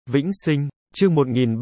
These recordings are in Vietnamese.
Vĩnh Sinh, chương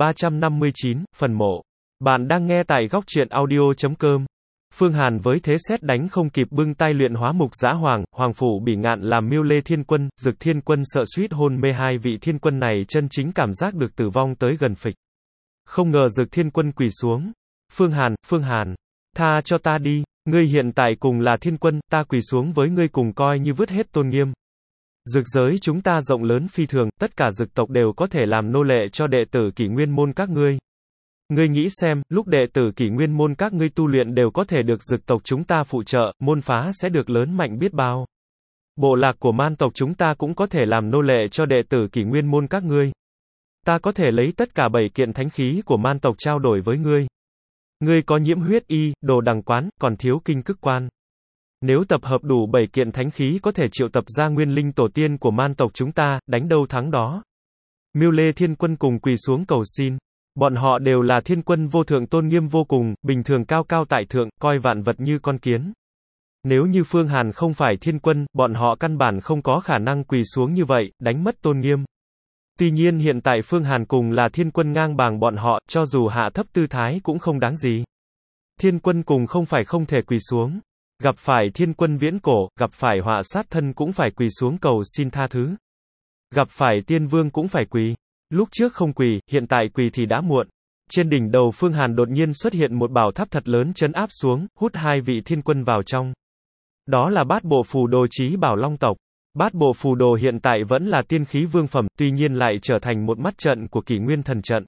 1359, phần mộ. Bạn đang nghe tại góc truyện audio.com. Phương Hàn với thế sét đánh không kịp bưng tay luyện hóa mục dã hoàng, hoàng phủ bỉ ngạn làm mưu lê thiên quân, Dực Thiên Quân sợ suýt hôn mê. Hai vị thiên quân này chân chính cảm giác được tử vong tới gần phịch. Không ngờ Dực Thiên Quân quỳ xuống. Phương Hàn, tha cho ta đi, ngươi hiện tại cùng là thiên quân, ta quỳ xuống với ngươi cùng coi như vứt hết tôn nghiêm. Dực giới chúng ta rộng lớn phi thường, tất cả dực tộc đều có thể làm nô lệ cho đệ tử Kỷ Nguyên môn các ngươi. Ngươi nghĩ xem, lúc đệ tử Kỷ Nguyên môn các ngươi tu luyện đều có thể được dực tộc chúng ta phụ trợ, môn phá sẽ được lớn mạnh biết bao. Bộ lạc của man tộc chúng ta cũng có thể làm nô lệ cho đệ tử Kỷ Nguyên môn các ngươi. Ta có thể lấy tất cả 7 kiện thánh khí của man tộc trao đổi với ngươi. Ngươi có nhiễm huyết y, đồ đằng quán, còn thiếu kinh cức quan. Nếu tập hợp đủ 7 kiện thánh khí có thể triệu tập ra nguyên linh tổ tiên của man tộc chúng ta, đánh đâu thắng đó. Mưu Lê Thiên Quân cùng quỳ xuống cầu xin. Bọn họ đều là thiên quân vô thượng tôn nghiêm vô cùng, bình thường cao cao tại thượng, coi vạn vật như con kiến. Nếu như Phương Hàn không phải thiên quân, bọn họ căn bản không có khả năng quỳ xuống như vậy, đánh mất tôn nghiêm. Tuy nhiên hiện tại Phương Hàn cùng là thiên quân ngang bằng bọn họ, cho dù hạ thấp tư thái cũng không đáng gì. Thiên quân cùng không phải không thể quỳ xuống. Gặp phải thiên quân viễn cổ, gặp phải họa sát thân cũng phải quỳ xuống cầu xin tha thứ. Gặp phải tiên vương cũng phải quỳ. Lúc trước không quỳ, hiện tại quỳ thì đã muộn. Trên đỉnh đầu Phương Hàn đột nhiên xuất hiện một bảo tháp thật lớn trấn áp xuống, hút hai vị thiên quân vào trong. Đó là bát bộ phù đồ chí bảo long tộc. Bát bộ phù đồ hiện tại vẫn là tiên khí vương phẩm, tuy nhiên lại trở thành một mắt trận của Kỷ Nguyên thần trận.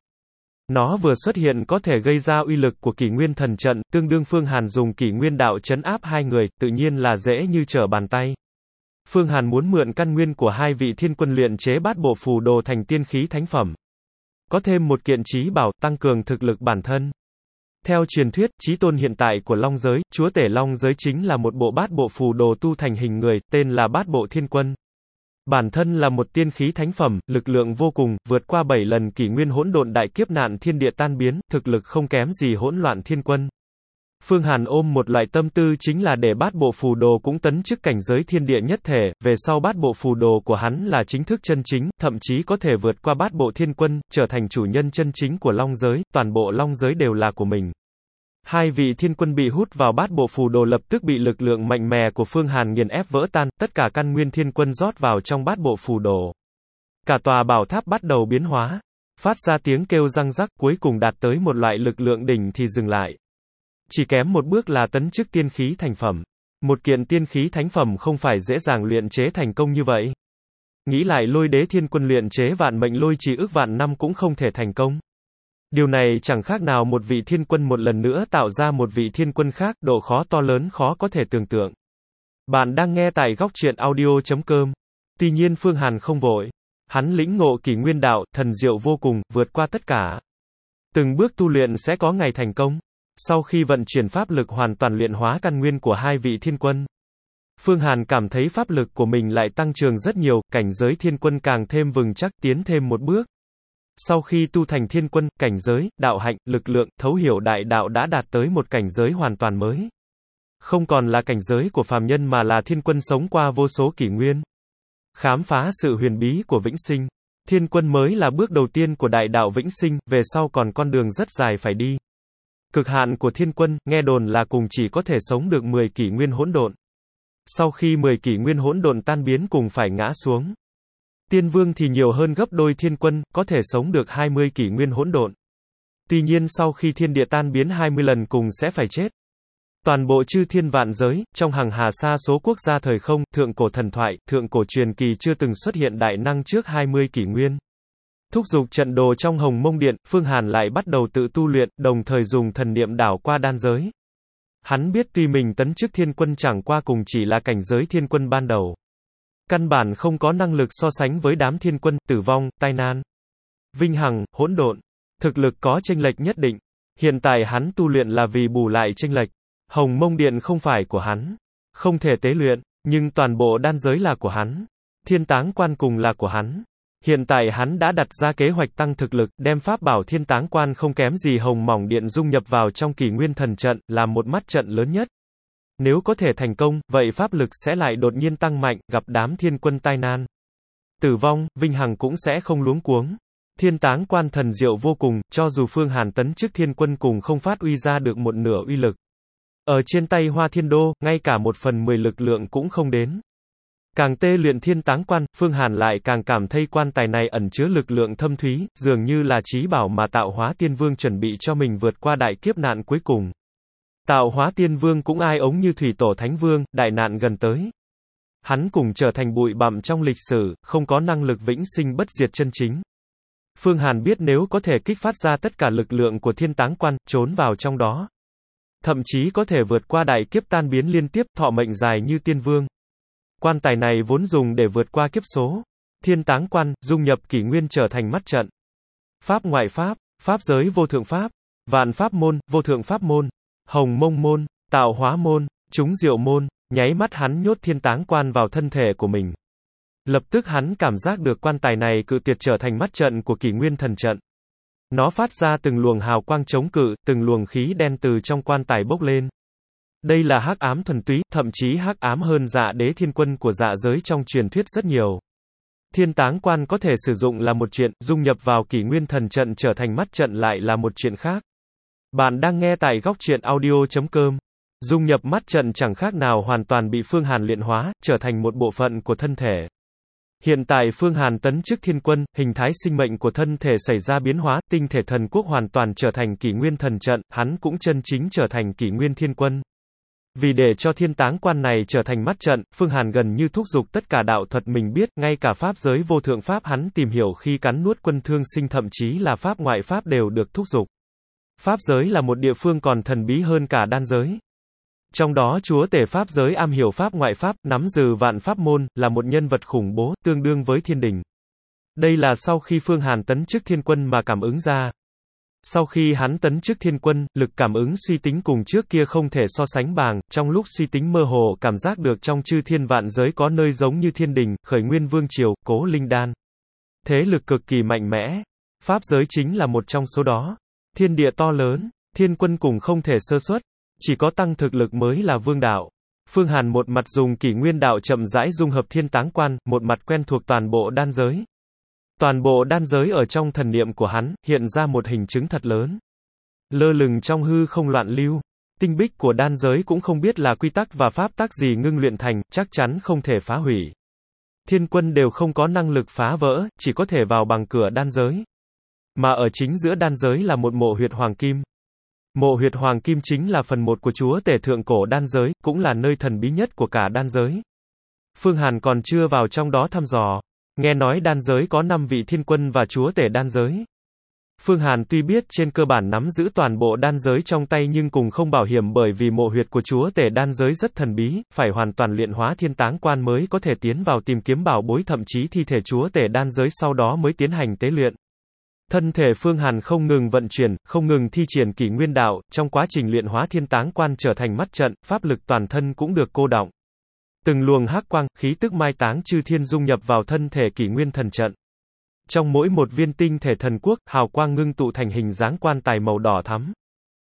Nó vừa xuất hiện có thể gây ra uy lực của Kỷ Nguyên thần trận, tương đương Phương Hàn dùng Kỷ Nguyên đạo trấn áp hai người, tự nhiên là dễ như trở bàn tay. Phương Hàn muốn mượn căn nguyên của hai vị thiên quân luyện chế bát bộ phù đồ thành tiên khí thánh phẩm. Có thêm một kiện chí bảo, tăng cường thực lực bản thân. Theo truyền thuyết, chí tôn hiện tại của Long giới, chúa tể Long giới chính là một bộ bát bộ phù đồ tu thành hình người, tên là bát bộ thiên quân. Bản thân là một tiên khí thánh phẩm, lực lượng vô cùng, vượt qua 7 lần kỷ nguyên hỗn độn đại kiếp nạn thiên địa tan biến, thực lực không kém gì hỗn loạn thiên quân. Phương Hàn ôm một loại tâm tư chính là để bát bộ phù đồ cũng tấn chức cảnh giới thiên địa nhất thể, về sau bát bộ phù đồ của hắn là chính thức chân chính, thậm chí có thể vượt qua bát bộ thiên quân, trở thành chủ nhân chân chính của Long giới, toàn bộ Long giới đều là của mình. Hai vị thiên quân bị hút vào bát bộ phù đồ lập tức bị lực lượng mạnh mẽ của Phương Hàn nghiền ép vỡ tan, tất cả căn nguyên thiên quân rót vào trong bát bộ phù đồ. Cả tòa bảo tháp bắt đầu biến hóa, phát ra tiếng kêu răng rắc, cuối cùng đạt tới một loại lực lượng đỉnh thì dừng lại. Chỉ kém một bước là tấn chức tiên khí thành phẩm. Một kiện tiên khí thánh phẩm không phải dễ dàng luyện chế thành công như vậy. Nghĩ lại Lôi Đế Thiên Quân luyện chế vạn mệnh lôi trì ước vạn năm cũng không thể thành công. Điều này chẳng khác nào một vị thiên quân một lần nữa tạo ra một vị thiên quân khác, độ khó to lớn khó có thể tưởng tượng. Bạn đang nghe tại góc truyện audio.com. Tuy nhiên Phương Hàn không vội. Hắn lĩnh ngộ Kỷ Nguyên đạo, thần diệu vô cùng, vượt qua tất cả. Từng bước tu luyện sẽ có ngày thành công. Sau khi vận chuyển pháp lực hoàn toàn luyện hóa căn nguyên của hai vị thiên quân, Phương Hàn cảm thấy pháp lực của mình lại tăng trưởng rất nhiều, cảnh giới thiên quân càng thêm vững chắc, tiến thêm một bước. Sau khi tu thành thiên quân, cảnh giới, đạo hạnh, lực lượng, thấu hiểu đại đạo đã đạt tới một cảnh giới hoàn toàn mới. Không còn là cảnh giới của phàm nhân mà là thiên quân sống qua vô số kỷ nguyên. Khám phá sự huyền bí của vĩnh sinh. Thiên quân mới là bước đầu tiên của đại đạo vĩnh sinh, về sau còn con đường rất dài phải đi. Cực hạn của thiên quân, nghe đồn là cùng chỉ có thể sống được 10 kỷ nguyên hỗn độn. Sau khi 10 kỷ nguyên hỗn độn tan biến cùng phải ngã xuống. Tiên vương thì nhiều hơn gấp đôi thiên quân, có thể sống được 20 kỷ nguyên hỗn độn. Tuy nhiên sau khi thiên địa tan biến 20 lần cùng sẽ phải chết. Toàn bộ chư thiên vạn giới, trong hàng hà sa số quốc gia thời không, thượng cổ thần thoại, thượng cổ truyền kỳ chưa từng xuất hiện đại năng trước 20 kỷ nguyên. Thúc giục trận đồ trong Hồng Mông Điện, Phương Hàn lại bắt đầu tự tu luyện, đồng thời dùng thần niệm đảo qua đan giới. Hắn biết tuy mình tấn chức thiên quân chẳng qua cùng chỉ là cảnh giới thiên quân ban đầu. Căn bản không có năng lực so sánh với đám thiên quân, tử vong, tai nan, vinh hằng, hỗn độn. Thực lực có chênh lệch nhất định. Hiện tại hắn tu luyện là vì bù lại chênh lệch. Hồng Mông Điện không phải của hắn. Không thể tế luyện, nhưng toàn bộ đan giới là của hắn. Thiên táng quan cùng là của hắn. Hiện tại hắn đã đặt ra kế hoạch tăng thực lực, đem pháp bảo thiên táng quan không kém gì hồng mỏng điện dung nhập vào trong Kỷ Nguyên thần trận, làm một mắt trận lớn nhất. Nếu có thể thành công, vậy pháp lực sẽ lại đột nhiên tăng mạnh, gặp đám thiên quân tai nan, tử vong, vinh hằng cũng sẽ không luống cuống. Thiên táng quan thần diệu vô cùng, cho dù Phương Hàn tấn chức thiên quân cùng không phát uy ra được một nửa uy lực. Ở trên tay Hoa Thiên Đô, ngay cả 1/10 lực lượng cũng không đến. Càng tê luyện thiên táng quan, Phương Hàn lại càng cảm thấy quan tài này ẩn chứa lực lượng thâm thúy, dường như là chí bảo mà Tạo Hóa Tiên Vương chuẩn bị cho mình vượt qua đại kiếp nạn cuối cùng. Tạo Hóa Tiên Vương cũng ai ống như Thủy Tổ Thánh Vương, đại nạn gần tới. Hắn cùng trở thành bụi bặm trong lịch sử, không có năng lực vĩnh sinh bất diệt chân chính. Phương Hàn biết nếu có thể kích phát ra tất cả lực lượng của thiên táng quan, trốn vào trong đó. Thậm chí có thể vượt qua đại kiếp tan biến liên tiếp, thọ mệnh dài như tiên vương. Quan tài này vốn dùng để vượt qua kiếp số. Thiên táng quan, dung nhập kỷ nguyên trở thành mắt trận. Pháp ngoại pháp, pháp giới vô thượng pháp, vạn pháp môn, vô thượng pháp môn, hồng mông môn, tạo hóa môn, chúng diệu môn, nháy mắt hắn nhốt thiên táng quan vào thân thể của mình. Lập tức hắn cảm giác được quan tài này cự tuyệt trở thành mắt trận của kỷ nguyên thần trận. Nó phát ra từng luồng hào quang chống cự, từng luồng khí đen từ trong quan tài bốc lên. Đây là hắc ám thuần túy, thậm chí hắc ám hơn Dạ Đế Thiên Quân của dạ giới trong truyền thuyết rất nhiều. Thiên táng quan có thể sử dụng là một chuyện, dung nhập vào kỷ nguyên thần trận trở thành mắt trận lại là một chuyện khác. Bạn đang nghe tại góc truyện audio.com. Dung nhập mắt trận chẳng khác nào hoàn toàn bị Phương Hàn luyện hóa, trở thành một bộ phận của thân thể. Hiện tại Phương Hàn tấn chức thiên quân, hình thái sinh mệnh của thân thể xảy ra biến hóa, tinh thể thần quốc hoàn toàn trở thành kỷ nguyên thần trận, hắn cũng chân chính trở thành kỷ nguyên thiên quân. Vì để cho thiên táng quan này trở thành mắt trận, Phương Hàn gần như thúc giục tất cả đạo thuật mình biết, ngay cả pháp giới vô thượng pháp hắn tìm hiểu khi cắn nuốt quân thương sinh thậm chí là pháp ngoại pháp đều được thúc giục. Pháp giới là một địa phương còn thần bí hơn cả đan giới. Trong đó chúa tể pháp giới am hiểu pháp ngoại pháp, nắm giữ vạn pháp môn, là một nhân vật khủng bố, tương đương với thiên đình. Đây là sau khi Phương Hàn tấn chức thiên quân mà cảm ứng ra. Sau khi hắn tấn chức thiên quân, lực cảm ứng suy tính cùng trước kia không thể so sánh bằng, trong lúc suy tính mơ hồ cảm giác được trong chư thiên vạn giới có nơi giống như thiên đình, khởi nguyên vương triều, cố linh đan. Thế lực cực kỳ mạnh mẽ. Pháp giới chính là một trong số đó. Thiên địa to lớn, thiên quân cùng không thể sơ suất. Chỉ có tăng thực lực mới là vương đạo. Phương Hàn một mặt dùng kỷ nguyên đạo chậm rãi dung hợp thiên táng quan, một mặt quen thuộc toàn bộ đan giới. Toàn bộ đan giới ở trong thần niệm của hắn, hiện ra một hình chứng thật lớn. Lơ lửng trong hư không loạn lưu. Tinh bích của đan giới cũng không biết là quy tắc và pháp tắc gì ngưng luyện thành, chắc chắn không thể phá hủy. Thiên quân đều không có năng lực phá vỡ, chỉ có thể vào bằng cửa đan giới. Mà ở chính giữa đan giới là một mộ huyệt hoàng kim. Mộ huyệt hoàng kim chính là phần một của chúa tể thượng cổ đan giới, cũng là nơi thần bí nhất của cả đan giới. Phương Hàn còn chưa vào trong đó thăm dò. Nghe nói đan giới có 5 vị thiên quân và chúa tể đan giới. Phương Hàn tuy biết trên cơ bản nắm giữ toàn bộ đan giới trong tay nhưng cùng không bảo hiểm bởi vì mộ huyệt của chúa tể đan giới rất thần bí, phải hoàn toàn luyện hóa thiên táng quan mới có thể tiến vào tìm kiếm bảo bối thậm chí thi thể chúa tể đan giới sau đó mới tiến hành tế luyện. Thân thể Phương Hàn không ngừng vận chuyển, không ngừng thi triển kỷ nguyên đạo, trong quá trình luyện hóa thiên táng quan trở thành mắt trận, pháp lực toàn thân cũng được cô đọng. Từng luồng hắc quang, khí tức mai táng chư thiên dung nhập vào thân thể kỷ nguyên thần trận. Trong mỗi một viên tinh thể thần quốc, hào quang ngưng tụ thành hình dáng quan tài màu đỏ thắm.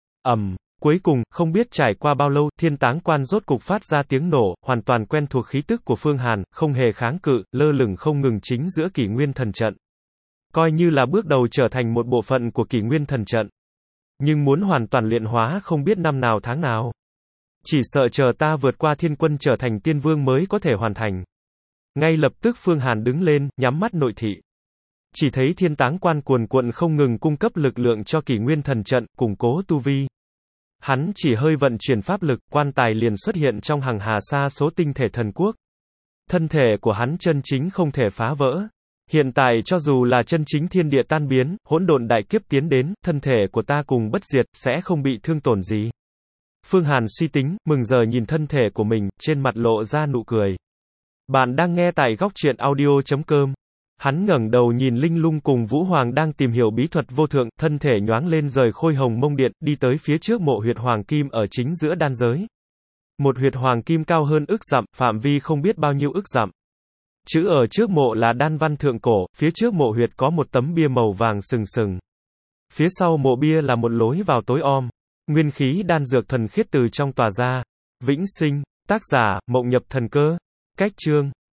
Cuối cùng, không biết trải qua bao lâu, thiên táng quan rốt cục phát ra tiếng nổ, hoàn toàn quen thuộc khí tức của Phương Hàn, không hề kháng cự, lơ lửng không ngừng chính giữa kỷ nguyên thần trận. Coi như là bước đầu trở thành một bộ phận của kỷ nguyên thần trận. Nhưng muốn hoàn toàn luyện hóa không biết năm nào tháng nào. Chỉ sợ chờ ta vượt qua thiên quân trở thành tiên vương mới có thể hoàn thành. Ngay lập tức Phương Hàn đứng lên, nhắm mắt nội thị. Chỉ thấy thiên táng quan cuồn cuộn không ngừng cung cấp lực lượng cho kỷ nguyên thần trận, củng cố tu vi. Hắn chỉ hơi vận chuyển pháp lực, quan tài liền xuất hiện trong hàng hà sa số tinh thể thần quốc. Thân thể của hắn chân chính không thể phá vỡ. Hiện tại cho dù là chân chính thiên địa tan biến, hỗn độn đại kiếp tiến đến, thân thể của ta cùng bất diệt, sẽ không bị thương tổn gì. Phương Hàn suy tính, mừng giờ nhìn thân thể của mình, trên mặt lộ ra nụ cười. Bạn đang nghe tại góc truyện audio.com. Hắn ngẩng đầu nhìn Linh Lung cùng Vũ Hoàng đang tìm hiểu bí thuật vô thượng, thân thể nhoáng lên rời khôi hồng mông điện, đi tới phía trước mộ huyệt hoàng kim ở chính giữa đan giới. Một huyệt hoàng kim cao hơn ức dặm, phạm vi không biết bao nhiêu ức dặm. Chữ ở trước mộ là đan văn thượng cổ, phía trước mộ huyệt có một tấm bia màu vàng sừng sừng. Phía sau mộ bia là một lối vào tối om. Nguyên khí đan dược thần khiết từ trong tỏa ra. Vĩnh sinh, tác giả, Mộng Nhập Thần Cơ. Cách chương.